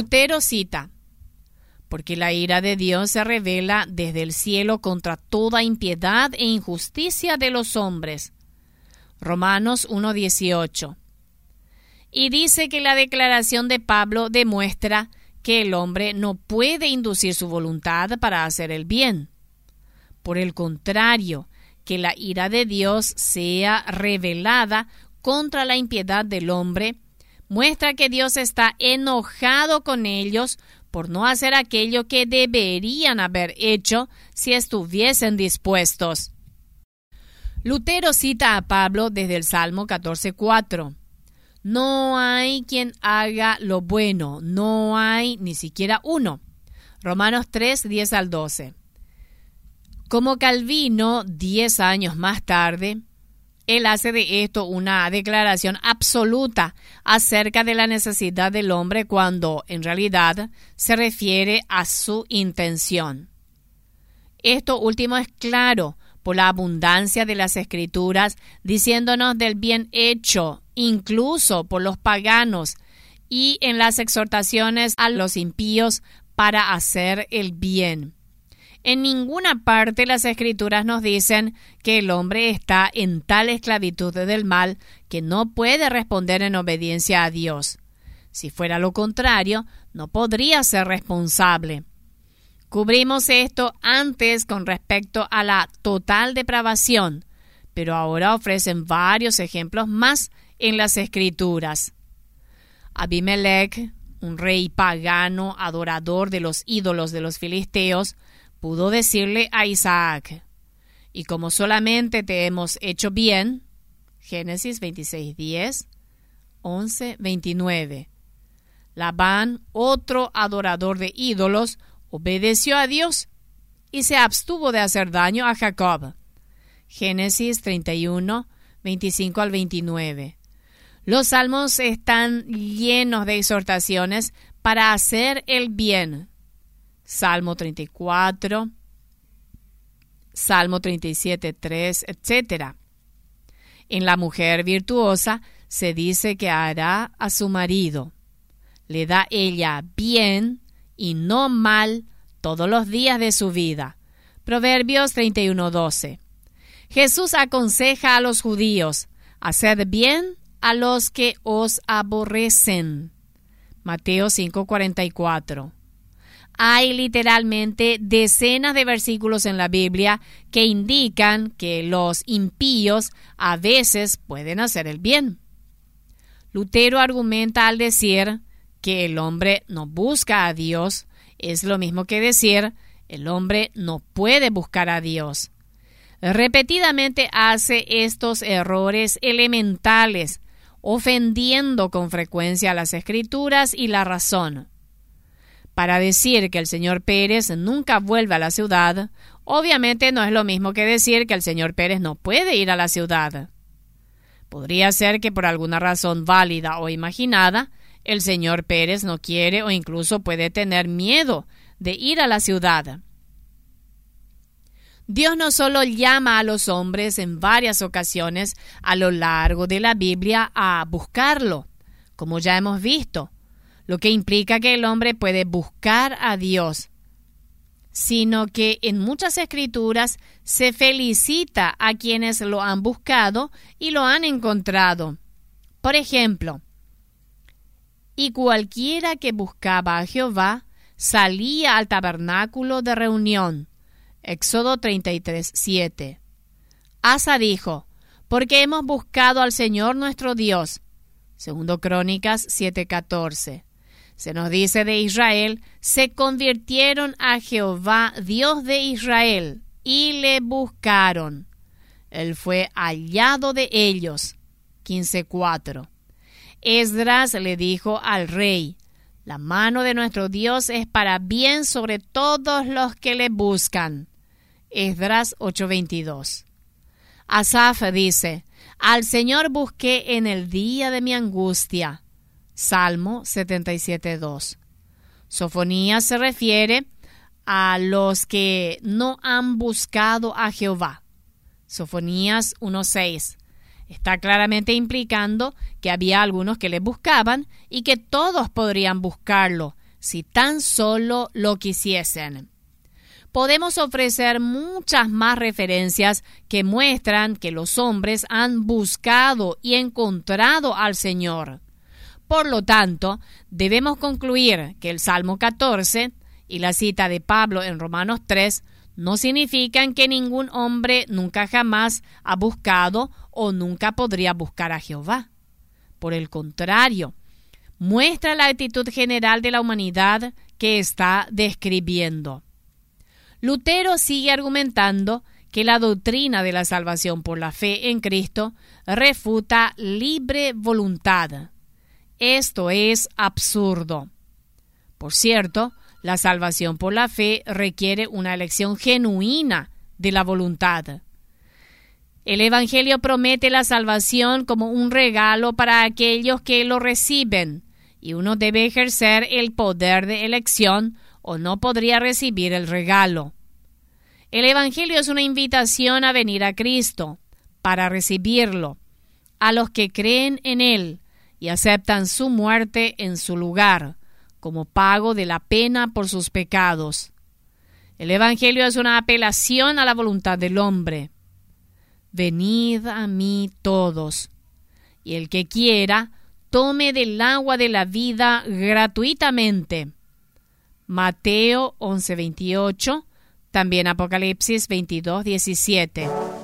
Lutero cita: porque la ira de Dios se revela desde el cielo contra toda impiedad e injusticia de los hombres. Romanos 1:18. Y dice que la declaración de Pablo demuestra que el hombre no puede inducir su voluntad para hacer el bien. Por el contrario, que la ira de Dios sea revelada contra la impiedad del hombre, muestra que Dios está enojado con ellos por no hacer aquello que deberían haber hecho si estuviesen dispuestos. Lutero cita a Pablo desde el Salmo 14:4. No hay quien haga lo bueno, no hay ni siquiera uno. Romanos 3:10-12. Como Calvino, 10 años más tarde, él hace de esto una declaración absoluta acerca de la necesidad del hombre cuando, en realidad, se refiere a su intención. Esto último es claro por la abundancia de las Escrituras, diciéndonos del bien hecho, incluso por los paganos, y en las exhortaciones a los impíos para hacer el bien. En ninguna parte las Escrituras nos dicen que el hombre está en tal esclavitud del mal que no puede responder en obediencia a Dios. Si fuera lo contrario, no podría ser responsable. Cubrimos esto antes con respecto a la total depravación, pero ahora ofrecen varios ejemplos más en las Escrituras. Abimelech, un rey pagano adorador de los ídolos de los filisteos, pudo decirle a Isaac: y como solamente te hemos hecho bien, Génesis 26:10, 11:29. Labán, otro adorador de ídolos, obedeció a Dios y se abstuvo de hacer daño a Jacob. Génesis 31, 25-29. Los salmos están llenos de exhortaciones para hacer el bien. Salmo 34, Salmo 37:3, etc. En la mujer virtuosa se dice que hará a su marido. Le da ella bien y no mal todos los días de su vida. Proverbios 31:12. Jesús aconseja a los judíos: haced bien a los que os aborrecen. Mateo 5:44. Hay literalmente decenas de versículos en la Biblia que indican que los impíos a veces pueden hacer el bien. Lutero argumenta al decir que el hombre no busca a Dios, es lo mismo que decir el hombre no puede buscar a Dios. Repetidamente hace estos errores elementales, ofendiendo con frecuencia a las Escrituras y la razón. Para decir que el señor Pérez nunca vuelve a la ciudad, obviamente no es lo mismo que decir que el señor Pérez no puede ir a la ciudad. Podría ser que por alguna razón válida o imaginada, el señor Pérez no quiere o incluso puede tener miedo de ir a la ciudad. Dios no solo llama a los hombres en varias ocasiones a lo largo de la Biblia a buscarlo, como ya hemos visto, lo que implica que el hombre puede buscar a Dios, sino que en muchas escrituras se felicita a quienes lo han buscado y lo han encontrado. Por ejemplo, y cualquiera que buscaba a Jehová salía al tabernáculo de reunión. Éxodo 33:7. Asa dijo: porque hemos buscado al Señor nuestro Dios. Segundo Crónicas 7:14. Se nos dice de Israel: se convirtieron a Jehová, Dios de Israel, y le buscaron. Él fue hallado de ellos. 15:4. Esdras le dijo al rey: la mano de nuestro Dios es para bien sobre todos los que le buscan. Esdras 8:22. Asaf dice: al Señor busqué en el día de mi angustia. Salmo 77:2. Sofonías se refiere a los que no han buscado a Jehová. Sofonías 1:6. Está claramente implicando que había algunos que le buscaban y que todos podrían buscarlo, si tan solo lo quisiesen. Podemos ofrecer muchas más referencias que muestran que los hombres han buscado y encontrado al Señor. Por lo tanto, debemos concluir que el Salmo 14 y la cita de Pablo en Romanos 3 no significan que ningún hombre nunca jamás ha buscado o nunca podría buscar a Jehová. Por el contrario, muestra la actitud general de la humanidad que está describiendo. Lutero sigue argumentando que la doctrina de la salvación por la fe en Cristo refuta libre voluntad. Esto es absurdo. Por cierto, la salvación por la fe requiere una elección genuina de la voluntad. El Evangelio promete la salvación como un regalo para aquellos que lo reciben, y uno debe ejercer el poder de elección o no podría recibir el regalo. El Evangelio es una invitación a venir a Cristo para recibirlo, a los que creen en Él y aceptan su muerte en su lugar, como pago de la pena por sus pecados. El Evangelio es una apelación a la voluntad del hombre. Venid a mí todos, y el que quiera, tome del agua de la vida gratuitamente. Mateo 11:28, también Apocalipsis 22:17.